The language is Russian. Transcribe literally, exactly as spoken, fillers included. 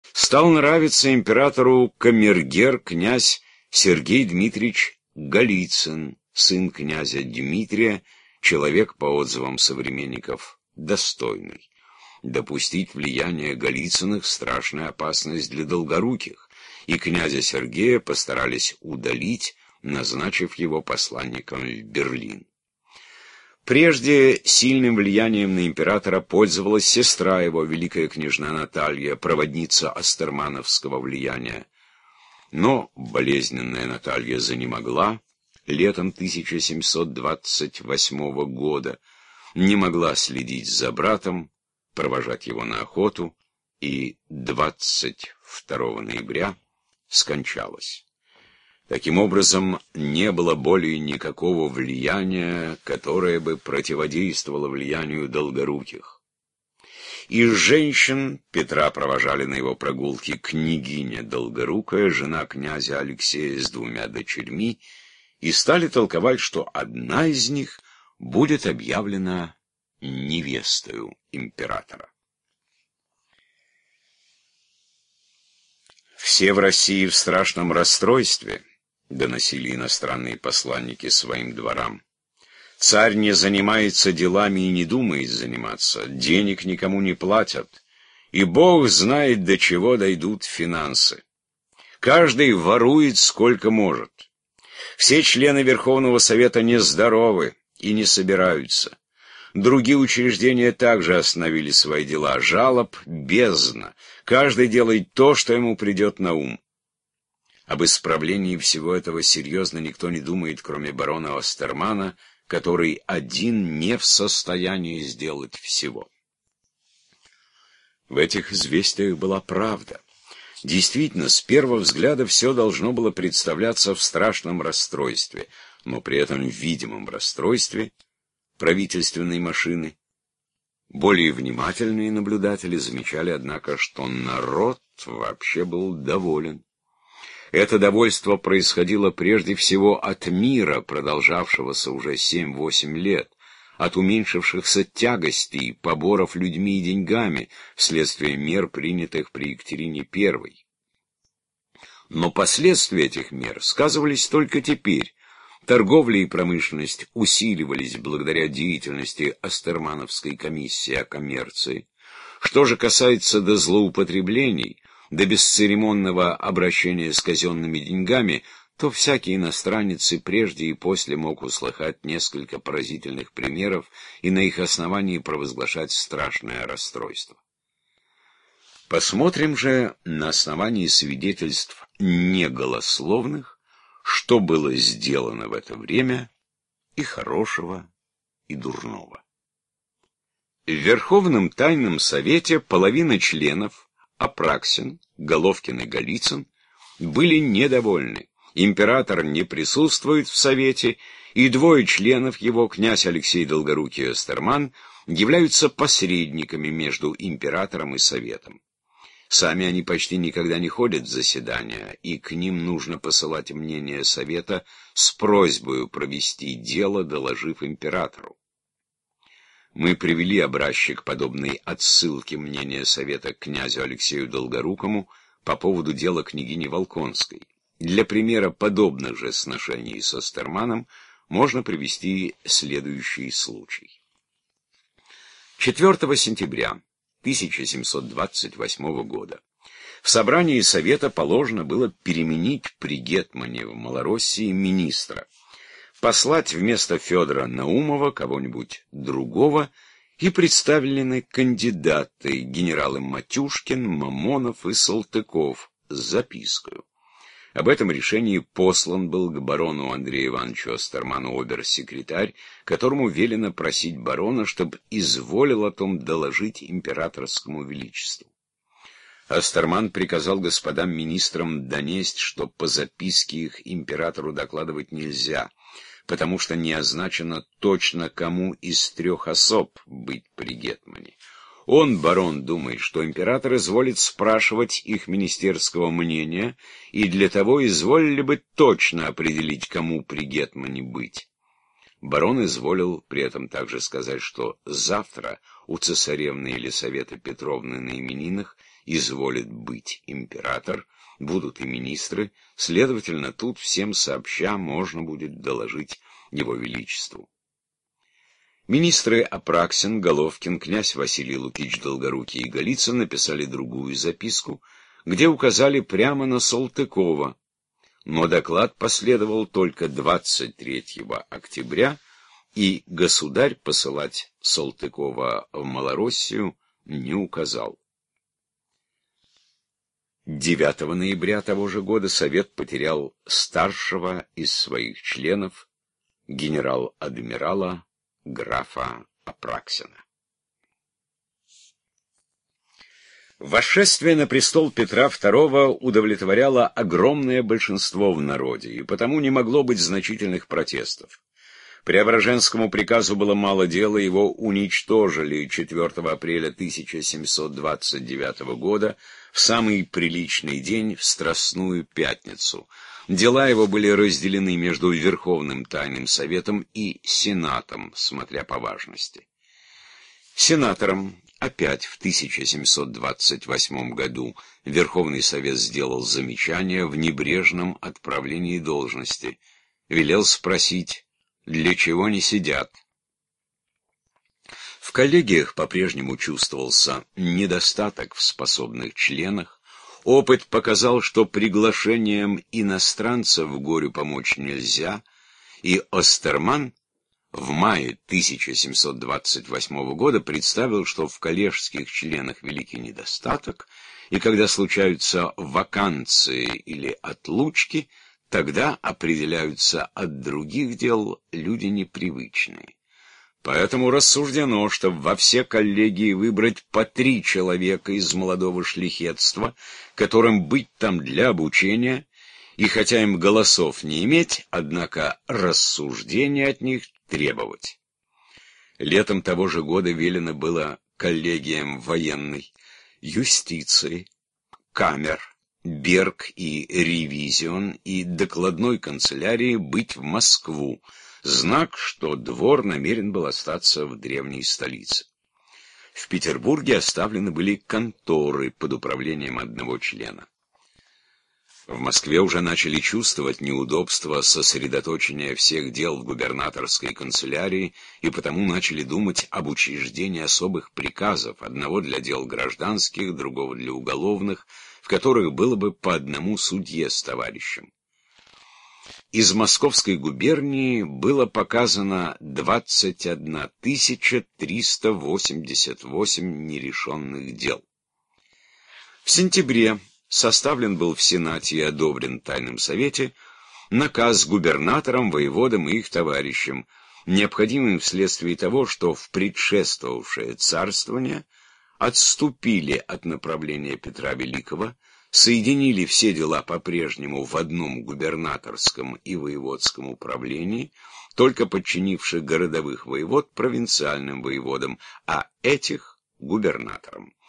стал нравиться императору камергер князь Сергей Дмитриевич Голицын, сын князя Дмитрия, человек, по отзывам современников, достойный. Допустить влияние Голицыных — страшная опасность для Долгоруких, и князя Сергея постарались удалить, назначив его посланником в Берлин. Прежде сильным влиянием на императора пользовалась сестра его, великая княжна Наталья, проводница астермановского влияния. Но болезненная Наталья занемогла летом тысяча семьсот двадцать восьмого года, не могла следить за братом, провожать его на охоту, и двадцать второго ноября скончалась. Таким образом, не было более никакого влияния, которое бы противодействовало влиянию Долгоруких. Из женщин Петра провожали на его прогулки княгиня Долгорукая, жена князя Алексея с двумя дочерьми, и стали толковать, что одна из них будет объявлена невестою императора. «Все в России в страшном расстройстве», — доносили иностранные посланники своим дворам. «Царь не занимается делами и не думает заниматься, денег никому не платят, и Бог знает, до чего дойдут финансы. Каждый ворует сколько может. Все члены Верховного Совета нездоровы и не собираются. Другие учреждения также остановили свои дела. Жалоб бездна. Каждый делает то, что ему придет на ум. Об исправлении всего этого серьезно никто не думает, кроме барона Остермана, который один не в состоянии сделать всего». В этих известиях была правда. Действительно, с первого взгляда все должно было представляться в страшном расстройстве, но при этом в видимом расстройстве правительственной машины. Более внимательные наблюдатели замечали, однако, что народ вообще был доволен. Это довольство происходило прежде всего от мира, продолжавшегося уже семь-восемь лет, от уменьшившихся тягостей, поборов людьми и деньгами, вследствие мер, принятых при Екатерине Первой. Но последствия этих мер сказывались только теперь. Торговля и промышленность усиливались благодаря деятельности Астермановской комиссии о коммерции. Что же касается до злоупотреблений, до бесцеремонного обращения с казенными деньгами, то всякий иностранец и прежде и после мог услыхать несколько поразительных примеров и на их основании провозглашать страшное расстройство. Посмотрим же на основании свидетельств неголословных, что было сделано в это время и хорошего, и дурного. В Верховном Тайном Совете половина членов, Апраксин, Головкин и Голицын, были недовольны. Император не присутствует в Совете, и двое членов его, князь Алексей Долгорукий и Остерман, являются посредниками между императором и Советом. Сами они почти никогда не ходят в заседания, и к ним нужно посылать мнение Совета с просьбой провести дело, доложив императору. Мы привели образчик подобной отсылки мнения Совета к князю Алексею Долгорукому по поводу дела княгини Волконской. Для примера подобных же сношений с Остерманом можно привести следующий случай. четвёртого сентября тысяча семьсот двадцать восьмого года в собрании Совета положено было переменить при гетмане в Малороссии министра, послать вместо Федора Наумова кого-нибудь другого, и представлены кандидаты генералы Матюшкин, Мамонов и Салтыков с запиской. Об этом решении послан был к барону Андрею Ивановичу Остерману обер-секретарь, которому велено просить барона, чтобы изволил о том доложить императорскому величеству. Остерман приказал господам министрам донесть, что по записке их императору докладывать нельзя, потому что не означено точно, кому из трех особ быть при гетмане. Он, барон, думает, что император изволит спрашивать их министерского мнения, и для того изволили бы точно определить, кому при гетмане быть. Барон изволил при этом также сказать, что завтра у цесаревны Елисаветы Петровны на именинах изволит быть император, будут и министры, следовательно, тут всем сообща можно будет доложить его величеству. Министры Апраксин, Головкин, князь Василий Лукич Долгорукий и Голицын написали другую записку, где указали прямо на Салтыкова, но доклад последовал только двадцать третьего октября, и государь посылать Салтыкова в Малороссию не указал. девятого ноября того же года Совет потерял старшего из своих членов, генерал-адмирала графа Апраксина. Восшествие на престол Петра второго удовлетворяло огромное большинство в народе, и потому не могло быть значительных протестов. Преображенскому приказу было мало дела, его уничтожили четвёртого апреля тысяча семьсот двадцать девятого года в самый приличный день, в Страстную пятницу. Дела его были разделены между Верховным Тайным Советом и Сенатом, смотря по важности. Сенатором опять в тысяча семьсот двадцать восьмом году Верховный Совет сделал замечание в небрежном отправлении должности, велел спросить, для чего не сидят. В коллегиях по-прежнему чувствовался недостаток в способных членах. Опыт показал, что приглашением иностранцев горю помочь нельзя, и Остерман в мае тысяча семьсот двадцать восьмого года представил, что в коллежских членах великий недостаток, и когда случаются ваканции или отлучки, тогда определяются от других дел люди непривычные. Поэтому рассуждено, что во все коллегии выбрать по три человека из молодого шляхетства, которым быть там для обучения, и хотя им голосов не иметь, однако рассуждения от них требовать. Летом того же года велено было коллегиям военной, юстиции, камер, Берг и ревизион и докладной канцелярии быть в Москву, знак, что двор намерен был остаться в древней столице. В Петербурге оставлены были конторы под управлением одного члена. В Москве уже начали чувствовать неудобства сосредоточения всех дел в губернаторской канцелярии, и потому начали думать об учреждении особых приказов, одного для дел гражданских, другого для уголовных, в которых было бы по одному судье с товарищем. Из Московской губернии было показано двадцать одна тысяча триста восемьдесят восемь нерешенных дел. В сентябре составлен был в Сенате и одобрен в Тайном Совете наказ губернаторам, воеводам и их товарищам, необходимым вследствие того, что в предшествовавшее царствование отступили от направления Петра Великого, соединили все дела по-прежнему в одном губернаторском и воеводском управлении, только подчинивши городовых воевод провинциальным воеводам, а этих — губернаторам.